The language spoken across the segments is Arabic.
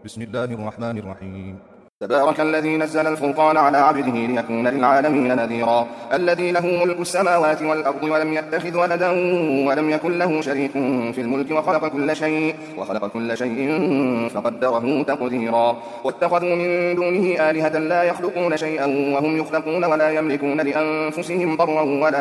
بسم الله الرحمن الرحيم. تبارك الذي نزل الفرقان على عبده ليكون للعالمين نذيرا الذي له ملك السماوات والأرض ولم يتخذ ولدا ولم يكن له شريك في الملك وخلق كل شيء فقدره تقديرا واتخذوا من دونه آلهة لا يخلقون شيئا وهم يخلقون ولا يملكون لأنفسهم ضرا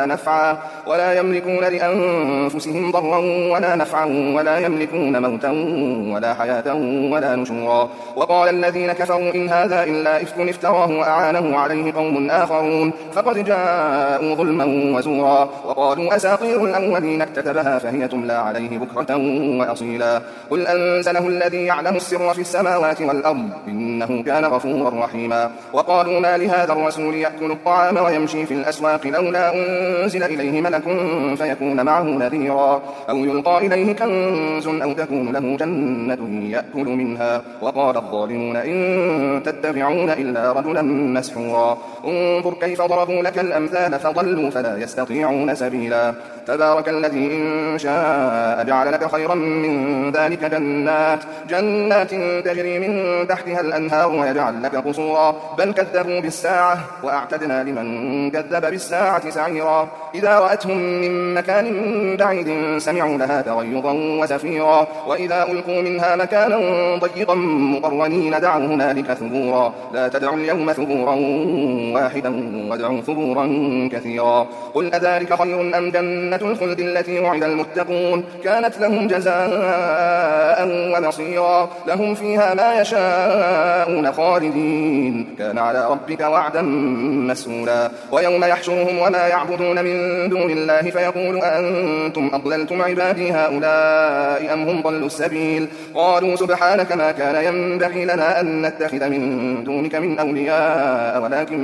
ولا نفعا ولا يملكون موتا ولا حياة ولا نشورا. وقال الذين كفروا إن هذا إلا إفك افتراه وأعانه عليه قوم آخرون فقد جاءوا ظلما وزورا. وقالوا أساطير الأولين اكتتبها فهي تملى عليه بكرة وأصيلا. قل أنزله الذي يعلم السر في السماوات والأرض إنه كان غفورا رحيما. وقالوا ما لهذا الرسول يأكل الطعام ويمشي في الأسواق لولا أنزل إليه ملك فيكون معه نذيرا أو يلقى إليه كنز أو تكون له جنة يأكل منها. وقال الظالمون إن تتبعون إلا رجلا مسحورا. انظر كيف ضربوا لك الأمثال فضلوا فلا يستطيعون سبيلا. تبارك الذي إن شاء جعل لك خيرا من ذلك جنات تجري من تحتها الأنهار ويجعل لك قصورا بل كذبوا بالساعة وأعتدنا لمن كذب بالساعة سعيرا. إذا رأتهم من مكان بعيد سمعوا لها تغيظا وزفيرا وإذا ألقوا منها مكانا ضيقا مقرنين دعوا هنالك ثبورا. لا تدعوا اليوم ثبورا واحدا وادعوا ثبورا كثيرا. قل أذلك خير أم جنة الخلد التي وعد المتقون كانت لهم جزاء ومصيرا لهم فيها ما يشاءون خالدين كان على ربك وعدا مسئولا. ويوم يحشرهم وما يعبدون من دون الله فيقول أنتم أضللتم عبادي هؤلاء أم هم ضلوا السبيل قالوا سبحانك ما كان ينبغي لنا أن نتخذ من دونك من أولياء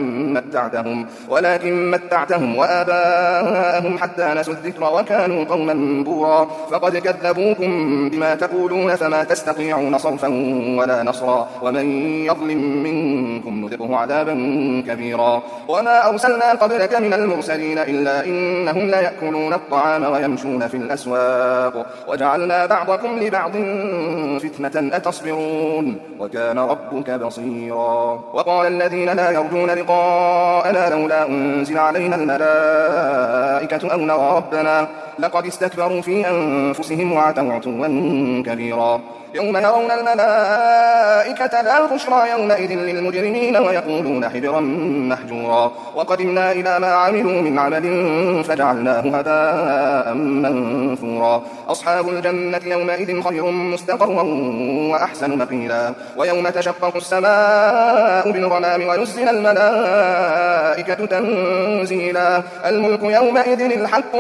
ولكن متعتهم وآباءهم حتى نسوا الذكر وكانوا قوما بورا. فقد كذبوكم بما تقولون فما تستطيعون صرفا ولا نصرا ومن يظلم منكم نذقه عذابا كبيرا. وما أرسلنا قبلك من المرسلين إلا إنهم ليأكلون الطعام ويمشون في الأسواق وجعلنا بعضكم لبعض فتنة أتصبرون وكان ربك بصيرا. وقال الذين لا يرجون لقاءنا لولا أنزل علينا الملائكة أو نرى ربنا لقد استكبروا في أنفسهم وعتوا عتوا كبيرا. يوم يرون الملائكة لا بشرى يومئذ للمجرمين ويقولون حجرا محجورا. وقدمنا إلى ما عملوا من عمل فجعلناه هباء منثورا. أصحاب الجنة يومئذ خير مستقرا وأحسن مقيلا. ويوم تشقق السماء بالغمام ونزل الملائكة تنزيلا. الملك يومئذ الحق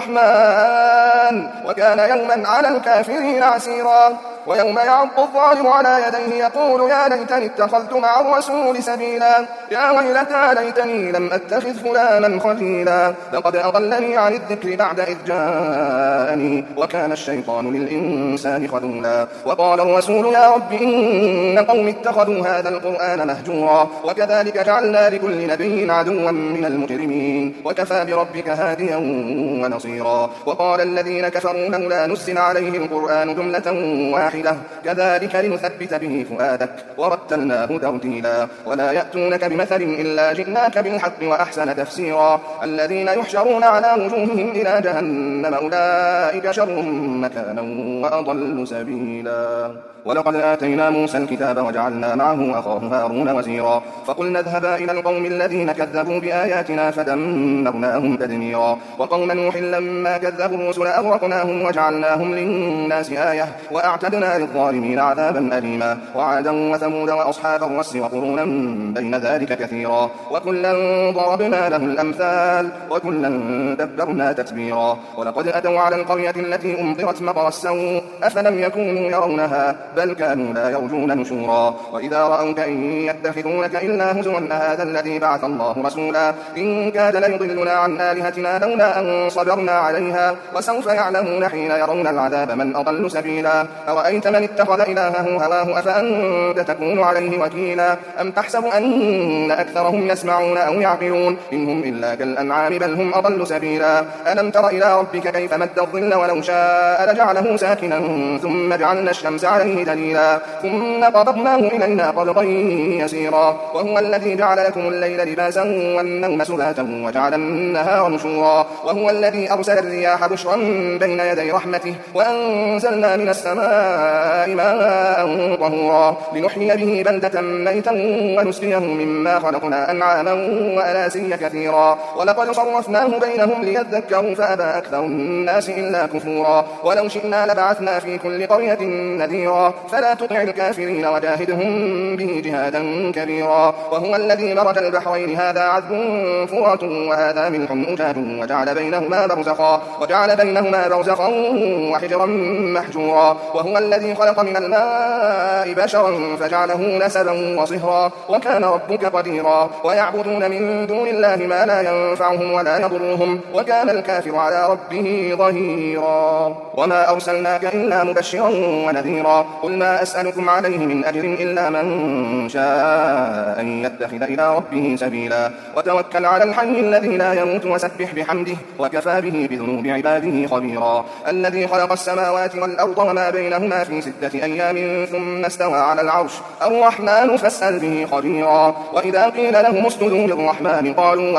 للرحمن وكان يوما على الكافرين عسيرا. ويوم يعض الظالم على يديه يقول يا ليتني اتخذت مع الرسول سبيلا يا ويلتى ليتني لم أتخذ فلانا خليلا لقد أضلني عن الذكر بعد إذ جاءني وكان الشيطان للإنسان خذولا. وقال الرسول يا رب إن قوم اتخذوا هذا القرآن مهجورا وكذلك جعلنا لكل نبي عدوا من المجرمين وكفى بربك هاديا ونصيرا. وقال الذين كفروا لولا نزل عليه القرآن جملة واحدة كذلك لنثبت به فؤادك ورتلناه ترتيلا. ولا يأتونك بمثل إلا جئناك بالحق وأحسن تفسيرا. الذين يحشرون على وجوههم إلى جهنم أولئك شر مكانا وأضل سبيلا. ولقد آتينا موسى الكتاب وجعلنا معه أخاه هارون وزيرا. فقلنا اذهبا إلى القوم الذين كذبوا بآياتنا فدمرناهم تدميرا. وقوم نوح لما كذبوا الرسل أغرقناهم وجعلناهم للناس آية وأعتدنا للظالمين عذابا أليما. وعادا وثمود وأصحاب الرس وقرونا بين ذلك كثيرا. وكلا ضربنا له الأمثال وكلا دبرنا تتبيرا. ولقد أتوا على القرية التي أمطرت مطر السوء أفلم يكونوا يرونها بل كانوا لا يرجون نشورا. وإذا رأوك إن يتخذونك إلا هزوا هذا الذي بعث الله رسولا إن كاد ليضلنا عن آلهتنا لولا أن صبرنا عليها عليها وسوف يعلمون حين يرون العذاب من أضل سبيلا أرأيت من اتخذ إلهه هواه أفأنت تكون عليه وكيلا أم تحسب أن أكثرهم يسمعون أو يعقلون إنهم إلا كالأنعام بل هم أضل سبيلا ألم تر إلى ربك كيف مد الظل ولو شاء لجعله ساكنا ثم جعلنا الشمس عليه دليلا ثم قبضناه إلينا قبضا يسيرا وهو الذي جعل لكم الليل لباسا والنوم سباتا وجعل النهار نشورا وهو الذي أرسل الرياح بشرا بين يدي رحمته وأنزلنا من السماء ماء طهورا لنحيي به بلدة ميتا ونسقيه مما خلقنا أنعاما وأناسيا كثيرا ولقد صرفناه بينهم ليذكروا فأبى أكثر الناس إلا كفورا ولو شئنا لبعثنا في كل قرية نذيرا فلا تطع الكافرين وجاهدهم به جهادا كبيرا وهو الذي مرج البحرين هذا عذب فرات وهذا ملح أجاج وجعل بينهما برزخا وحجرا محجورا وهو الذي خلق من الماء بشرا فجعله نسبا وصهرا وكان ربك قديرا ويعبدون من دون الله ما لا ينفعهم ولا يضرهم وكان الكافر على ربه ظهيرا وما أرسلناك إلا مبشرا ونذيرا قل ما أسألكم عليه من أجر إلا من شاء أن يتخذ إلى ربه سبيلا وتوكل على الحي الذي لا يموت وسبح بحمده وكفى به بذنوب عباده خبيرا الذي خلق السماوات والأرض وما بينهما في 6 أيام ثم استوى على العرش الرحمن فاسأل به خبيرا وإذا قيل لهم اسجدوا للرحمن قالوا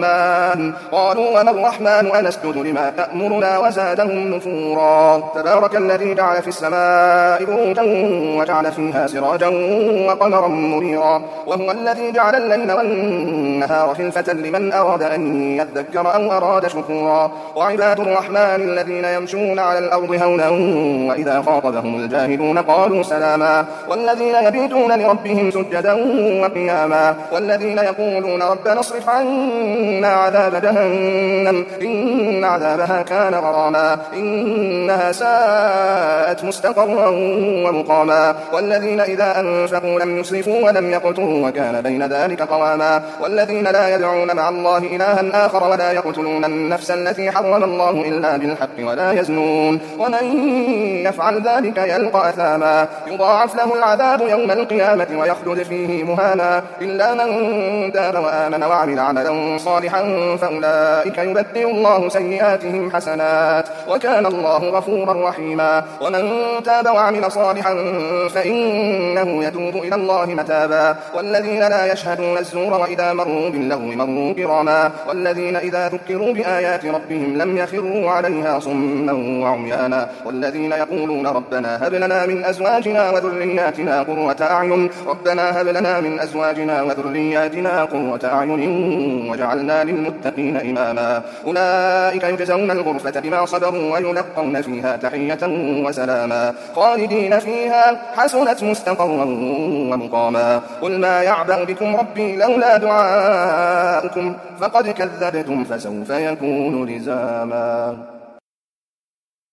وما الرحمن أنسجد لما تأمرنا وزادهم نفورا تبارك الذي جعل في السماء بروجا وجعل فيها سراجا وقمرا منيرا وهو الذي جعل الليل والنهار خلفة لمن أراد أن يذكر أو أراد شكورا وعباد الرحمن الذين يمشون على الأرض هونا وإذا خاطبهم الجاهلون قالوا سلاما والذين يبيتون لربهم سجدا وقياما والذين يقولون ربنا اصرف عنا عذاب جهنم إن عذابها كان غراما إنها ساءت مستقرا ومقاما والذين إذا أنفقوا لم يسرفوا ولم يقتروا وكان بين ذلك قواما والذين لا يدعون مع الله إلها آخر ولا يقتلون النفس التي حرم الله إلا بالحق ولا يزنون ومن يفعل ذلك يلقى أثاما يضاعف له العذاب يوم القيامة ويخلد فيه مهانا إلا من تاب وآمن وعمل عملا صالحا فأولئك يبدل الله سيئاتهم حسنات وكان الله غفورا رحيما ومن تاب وعمل صالحا فإنه يتوب إلى الله متابا والذين لا يشهدون الزور وإذا مروا باللغو مروا كراما والذين إذا ذكروا بآيات ربهم لم يخروا عليها صما وعميانا والذين يقولون ربنا هب لنا من أزواجنا وذرياتنا قرة أعين وجعلنا للمتقين إماما أولئك يجزون الغرفة بما صبروا ويلقون فيها تحية وسلاما خالدين فيها حسنت مستقرا ومقاما قل ما يعبأ بكم ربي لولا دعاؤكم فقد كذبتم فسوف يكون لزاما